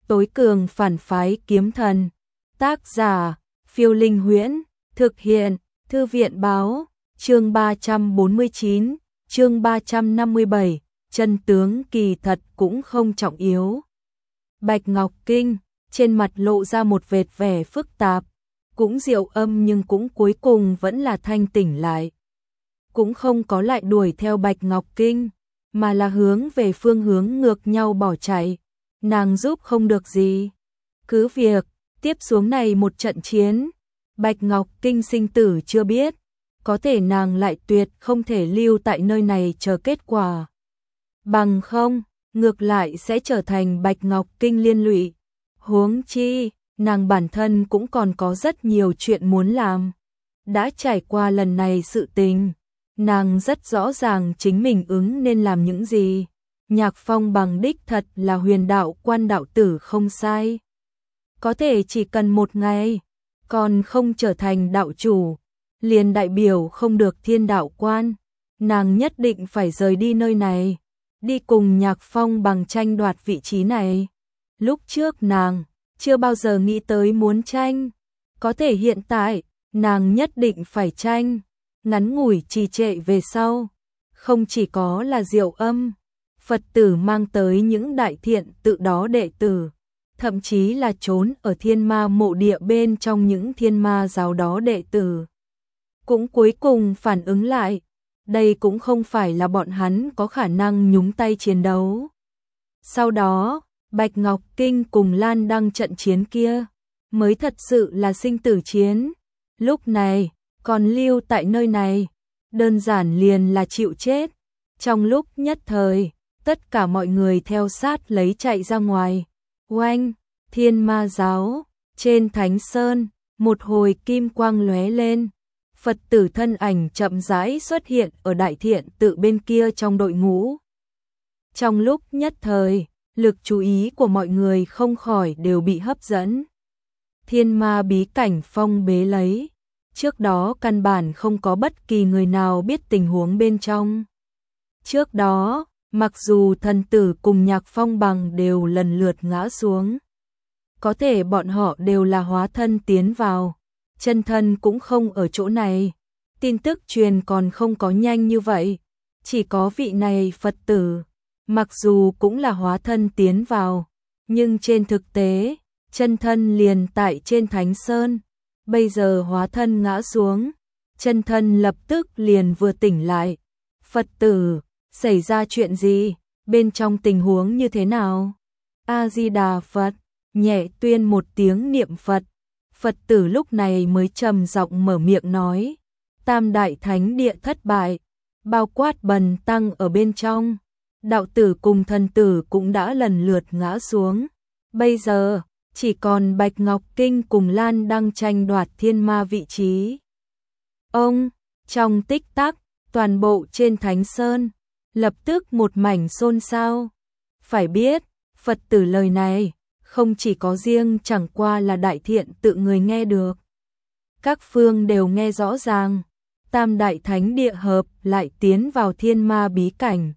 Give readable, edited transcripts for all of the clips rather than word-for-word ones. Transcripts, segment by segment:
Tối cường phản phái kiếm thần. Tác giả, Phiêu Linh Huyễn. Thực hiện, Thư viện Báo. Chương 349, chương 357, chân tướng kỳ thật cũng không trọng yếu. Bạch Ngọc Kinh, trên mặt lộ ra một vệt vẻ phức tạp, cũng diệu âm nhưng cũng cuối cùng vẫn là thanh tỉnh lại. Cũng không có lại đuổi theo Bạch Ngọc Kinh, mà là hướng về phương hướng ngược nhau bỏ chạy. Nàng giúp không được gì. Cứ việc, tiếp xuống này một trận chiến, Bạch Ngọc Kinh sinh tử chưa biết, có thể nàng lại tuyệt không thể lưu tại nơi này chờ kết quả. Bằng không, ngược lại sẽ trở thành Bạch Ngọc Kinh liên lụy. Huống chi, nàng bản thân cũng còn có rất nhiều chuyện muốn làm. Đã trải qua lần này sự tình, nàng rất rõ ràng chính mình ứng nên làm những gì. Nhạc Phong bằng đích thật là huyền đạo quan đạo tử không sai. Có thể chỉ cần một ngày, còn không trở thành đạo chủ, liền đại biểu không được thiên đạo quan. Nàng nhất định phải rời đi nơi này, đi cùng Nhạc Phong bằng tranh đoạt vị trí này. Lúc trước nàng chưa bao giờ nghĩ tới muốn tranh, có thể hiện tại nàng nhất định phải tranh. Ngắn ngủi trì trệ về sau, không chỉ có là Diệu Âm, Phật tử mang tới những đại thiện tự đó đệ tử, thậm chí là trốn ở thiên ma mộ địa bên trong những thiên ma giáo đó đệ tử, cũng cuối cùng phản ứng lại, đây cũng không phải là bọn hắn có khả năng nhúng tay chiến đấu. Sau đó, Bạch Ngọc Kinh cùng Lan Đăng trận chiến kia, mới thật sự là sinh tử chiến. Lúc này, còn lưu tại nơi này, đơn giản liền là chịu chết. Trong lúc nhất thời, tất cả mọi người theo sát lấy chạy ra ngoài. Oanh, thiên ma giáo, trên Thánh Sơn, một hồi kim quang lóe lên. Phật tử thân ảnh chậm rãi xuất hiện ở đại thiện tự bên kia trong đội ngũ. Trong lúc nhất thời, lực chú ý của mọi người không khỏi đều bị hấp dẫn. Thiên ma bí cảnh phong bế lấy. Trước đó căn bản không có bất kỳ người nào biết tình huống bên trong. Trước đó, mặc dù thần tử cùng Nhạc Phong bằng đều lần lượt ngã xuống, có thể bọn họ đều là hóa thân tiến vào, chân thân cũng không ở chỗ này. Tin tức truyền còn không có nhanh như vậy, chỉ có vị này Phật tử, mặc dù cũng là hóa thân tiến vào, nhưng trên thực tế, chân thân liền tại trên Thánh Sơn. Bây giờ hóa thân ngã xuống, chân thân lập tức liền vừa tỉnh lại. Phật tử, xảy ra chuyện gì? Bên trong tình huống như thế nào? A-di-đà Phật, nhẹ tuyên một tiếng niệm Phật. Phật tử lúc này mới trầm giọng mở miệng nói, Tam Đại Thánh Địa thất bại, bao quát Bần Tăng ở bên trong. Đạo tử cùng thần tử cũng đã lần lượt ngã xuống. Bây giờ, chỉ còn Bạch Ngọc Kinh cùng Lan Đăng tranh đoạt thiên ma vị trí. Ông, trong tích tắc, toàn bộ trên Thánh Sơn, lập tức một mảnh xôn xao. Phải biết, Phật tử lời này, không chỉ có riêng chẳng qua là đại thiện tự người nghe được. Các phương đều nghe rõ ràng, Tam Đại Thánh Địa hợp lại tiến vào thiên ma bí cảnh.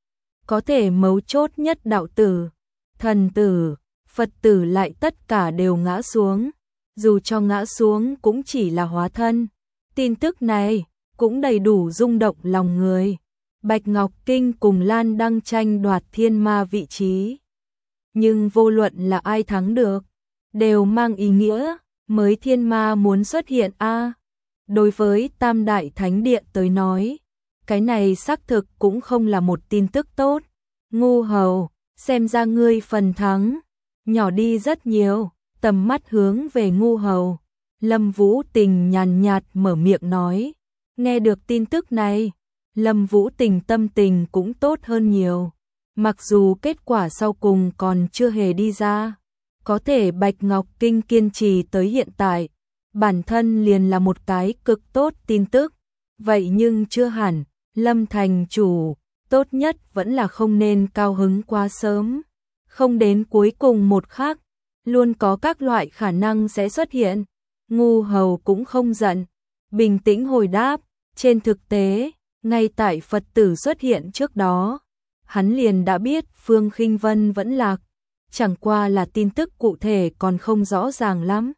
Có thể mấu chốt nhất đạo tử, thần tử, Phật tử lại tất cả đều ngã xuống, dù cho ngã xuống cũng chỉ là hóa thân. Tin tức này cũng đầy đủ rung động lòng người. Bạch Ngọc Kinh cùng Lan Đăng tranh đoạt thiên ma vị trí. Nhưng vô luận là ai thắng được, đều mang ý nghĩa mới thiên ma muốn xuất hiện a. Đối với Tam Đại Thánh Địa tới nói, cái này xác thực cũng không là một tin tức tốt. Ngu hầu, xem ra ngươi phần thắng nhỏ đi rất nhiều. Tầm mắt hướng về ngu hầu, Lâm Vũ Tình nhàn nhạt mở miệng nói. Nghe được tin tức này, Lâm Vũ Tình tâm tình cũng tốt hơn nhiều. Mặc dù kết quả sau cùng còn chưa hề đi ra, có thể Bạch Ngọc Kinh kiên trì tới hiện tại, bản thân liền là một cái cực tốt tin tức. Vậy nhưng chưa hẳn, Lâm thành chủ, tốt nhất vẫn là không nên cao hứng quá sớm. Không đến cuối cùng một khắc, luôn có các loại khả năng sẽ xuất hiện. Ngu hầu cũng không giận, bình tĩnh hồi đáp, trên thực tế, ngay tại Phật tử xuất hiện trước đó, hắn liền đã biết Phương Khinh Vân vẫn lạc. chẳng qua là tin tức cụ thể còn không rõ ràng lắm.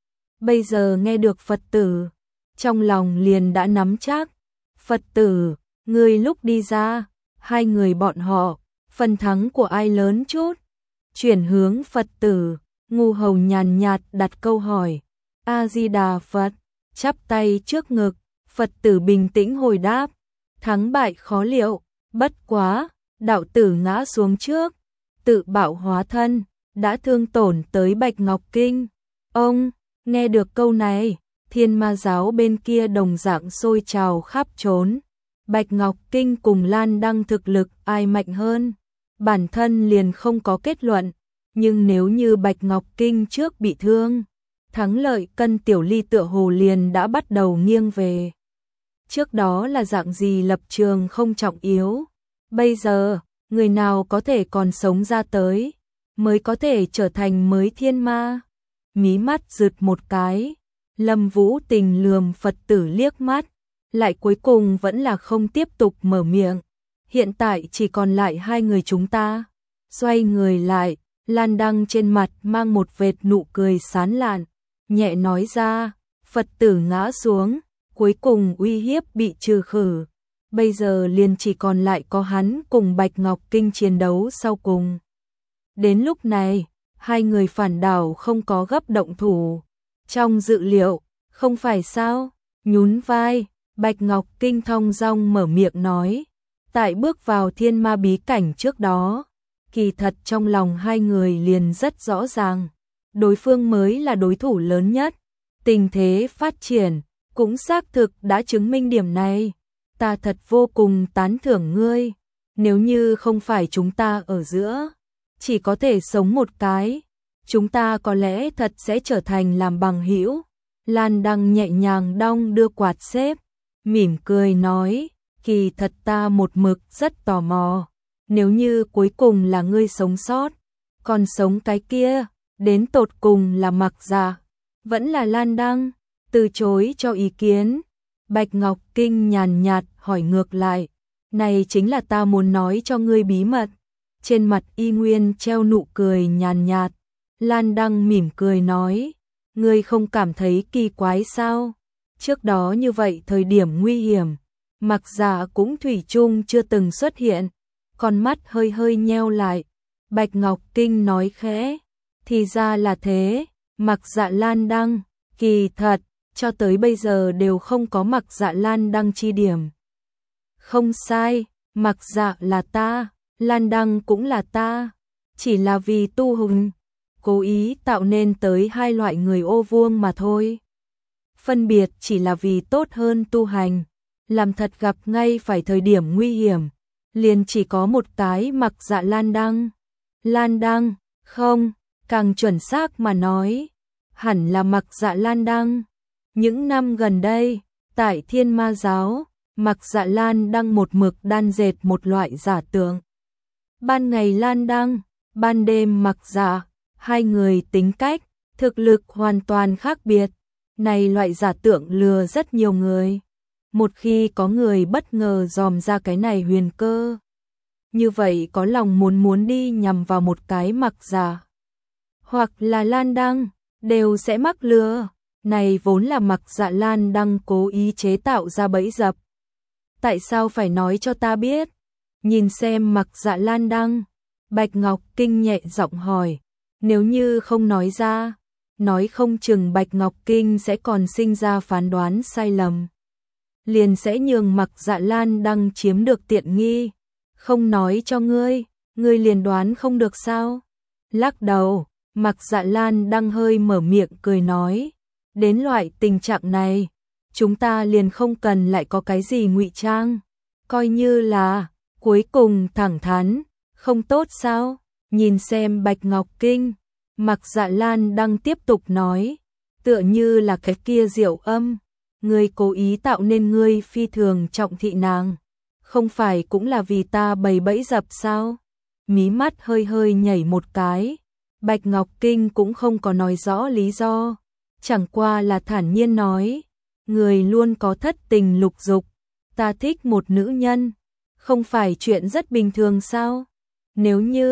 Bây giờ nghe được Phật tử, trong lòng liền đã nắm chắc. Phật tử, người lúc đi ra, hai người bọn họ, phần thắng của ai lớn chút? Chuyển hướng Phật tử, Ngu Hầu nhàn nhạt đặt câu hỏi. A-di-đà Phật, chắp tay trước ngực, Phật tử bình tĩnh hồi đáp. Thắng bại khó liệu, bất quá, đạo tử ngã xuống trước, tự bạo hóa thân, đã thương tổn tới Bạch Ngọc Kinh. Ông, nghe được câu này, Thiên Ma giáo bên kia đồng dạng sôi trào khắp trốn. Bạch Ngọc Kinh cùng Lan Đăng thực lực ai mạnh hơn? Bản thân liền không có kết luận, nhưng nếu như Bạch Ngọc Kinh trước bị thương, thắng lợi cân tiểu ly tựa hồ liền đã bắt đầu nghiêng về. Trước đó là dạng gì lập trường không trọng yếu, bây giờ, người nào có thể còn sống ra tới, mới có thể trở thành mới thiên ma. Mí mắt rực một cái, Lâm Vũ Tình lườm Phật tử liếc mắt, lại cuối cùng vẫn là không tiếp tục mở miệng. Hiện tại chỉ còn lại hai người chúng ta. Xoay người lại, Lan Đăng trên mặt mang một vệt nụ cười sán lạn, nhẹ nói ra, Phật tử ngã xuống, cuối cùng uy hiếp bị trừ khử. Bây giờ liền chỉ còn lại có hắn cùng Bạch Ngọc Kinh chiến đấu sau cùng. Đến lúc này, hai người phản đảo không có gấp động thủ. Trong dự liệu, không phải sao? Nhún vai, Bạch Ngọc Kinh thong dong mở miệng nói. Tại bước vào thiên ma bí cảnh trước đó, kỳ thật trong lòng hai người liền rất rõ ràng. Đối phương mới là đối thủ lớn nhất. Tình thế phát triển, cũng xác thực đã chứng minh điểm này. Ta thật vô cùng tán thưởng ngươi. Nếu như không phải chúng ta ở giữa, chỉ có thể sống một cái, chúng ta có lẽ thật sẽ trở thành làm bằng hữu. Lan Đăng nhẹ nhàng đong đưa quạt xếp, mỉm cười nói, kỳ thật ta một mực rất tò mò. Nếu như cuối cùng là ngươi sống sót, còn sống cái kia, đến tột cùng là Mặc Dạ, vẫn là Lan Đăng, từ chối cho ý kiến. Bạch Ngọc Kinh nhàn nhạt hỏi ngược lại, này chính là ta muốn nói cho ngươi bí mật. Trên mặt y nguyên treo nụ cười nhàn nhạt, Lan Đăng mỉm cười nói, ngươi không cảm thấy kỳ quái sao? Trước đó như vậy thời điểm nguy hiểm, Mặc Dạ cũng thủy chung chưa từng xuất hiện. Con mắt hơi hơi nheo lại, Bạch Ngọc Kinh nói khẽ, thì ra là thế, Mặc Dạ Lan Đăng, kỳ thật, cho tới bây giờ đều không có Mặc Dạ Lan Đăng chi điểm. Không sai, Mặc Dạ là ta, Lan Đăng cũng là ta, chỉ là vì tu hùng, cố ý tạo nên tới hai loại người ô vuông mà thôi. Phân biệt chỉ là vì tốt hơn tu hành, làm thật gặp ngay phải thời điểm nguy hiểm, liền chỉ có một cái Mặc Dạ Lan Đăng. Lan Đăng, không, càng chuẩn xác mà nói, hẳn là Mặc Dạ Lan Đăng. Những năm gần đây, tại Thiên Ma giáo, Mặc Dạ Lan Đăng một mực đan dệt một loại giả tượng. Ban ngày Lan Đăng, ban đêm Mặc Dạ, hai người tính cách, thực lực hoàn toàn khác biệt. Này loại giả tượng lừa rất nhiều người. Một khi có người bất ngờ dòm ra cái này huyền cơ, như vậy có lòng muốn đi nhằm vào một cái Mặc Dạ hoặc là Lan Đăng, đều sẽ mắc lừa. Này vốn là Mặc Dạ Lan Đăng cố ý chế tạo ra bẫy dập. Tại sao phải nói cho ta biết? Nhìn xem Mặc Dạ Lan Đăng, Bạch Ngọc Kinh nhẹ giọng hỏi, nếu như không nói ra, nói không chừng Bạch Ngọc Kinh sẽ còn sinh ra phán đoán sai lầm, liền sẽ nhường Mặc Dạ Lan Đăng chiếm được tiện nghi. Không nói cho ngươi, ngươi liền đoán không được sao? Lắc đầu, Mặc Dạ Lan Đăng hơi mở miệng cười nói, đến loại tình trạng này, chúng ta liền không cần lại có cái gì ngụy trang, coi như là cuối cùng thẳng thắn, không tốt sao? Nhìn xem Bạch Ngọc Kinh, Mặc Dạ Lan Đăng tiếp tục nói, tựa như là cái kia Diệu Âm, ngươi cố ý tạo nên ngươi phi thường trọng thị nàng, không phải cũng là vì ta bày bẫy dập sao? Mí mắt hơi hơi nhảy một cái, Bạch Ngọc Kinh cũng không có nói rõ lý do, chẳng qua là thản nhiên nói, người luôn có thất tình lục dục, ta thích một nữ nhân, không phải chuyện rất bình thường sao? Nếu như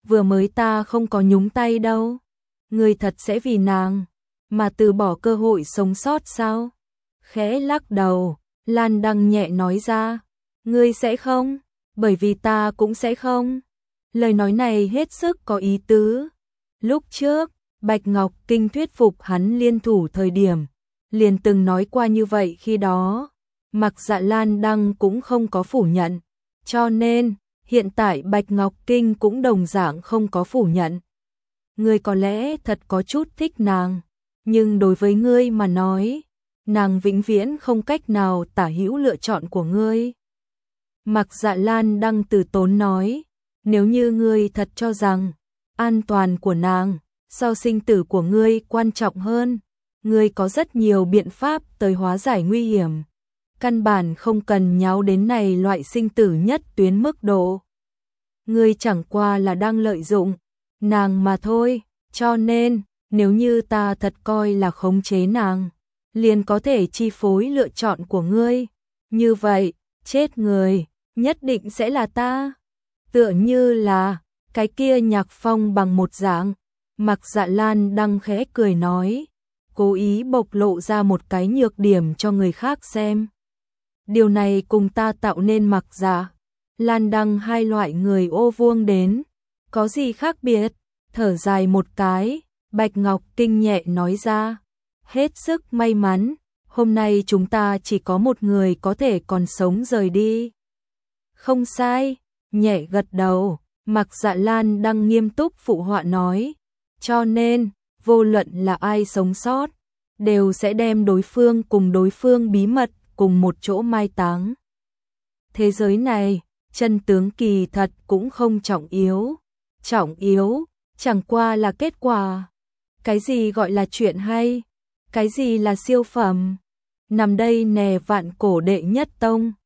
vừa mới ta không có nhúng tay đâu. Ngươi thật sẽ vì nàng mà từ bỏ cơ hội sống sót sao? Khẽ lắc đầu, Lan Đăng nhẹ nói ra, ngươi sẽ không, bởi vì ta cũng sẽ không. Lời nói này hết sức có ý tứ. Lúc trước, Bạch Ngọc Kinh thuyết phục hắn liên thủ thời điểm, liền từng nói qua như vậy khi đó. Mặc Dạ Lan Đăng cũng không có phủ nhận, cho nên hiện tại Bạch Ngọc Kinh cũng đồng dạng không có phủ nhận. Ngươi có lẽ thật có chút thích nàng, nhưng đối với ngươi mà nói, nàng vĩnh viễn không cách nào tả hữu lựa chọn của ngươi. Mặc Dạ Lan Đăng từ tốn nói, nếu như ngươi thật cho rằng an toàn của nàng so sinh tử của ngươi quan trọng hơn, ngươi có rất nhiều biện pháp tới hóa giải nguy hiểm. Căn bản không cần nháo đến này loại sinh tử nhất tuyến mức độ. Ngươi chẳng qua là đang lợi dụng nàng mà thôi, cho nên nếu như ta thật coi là khống chế nàng, liền có thể chi phối lựa chọn của ngươi. Như vậy, chết người, nhất định sẽ là ta. Tựa như là cái kia Nhạc Phong bằng một dạng. Mặc Dạ Lan Đăng khẽ cười nói, cố ý bộc lộ ra một cái nhược điểm cho người khác xem. Điều này cùng ta tạo nên Mặc Dạ Lan Đăng hai loại người ô vuông đến, có gì khác biệt? Thở dài một cái, Bạch Ngọc Kinh nhẹ nói ra, hết sức may mắn, hôm nay chúng ta chỉ có một người có thể còn sống rời đi. Không sai, nhẹ gật đầu, Mặc Dạ Lan Đăng nghiêm túc phụ họa nói, cho nên, vô luận là ai sống sót, đều sẽ đem đối phương cùng đối phương bí mật cùng một chỗ mai táng. Thế giới này, chân tướng kỳ thật cũng không trọng yếu chẳng qua là kết quả. Cái gì gọi là chuyện hay, cái gì là siêu phẩm, nằm đây nè vạn cổ đệ nhất tông.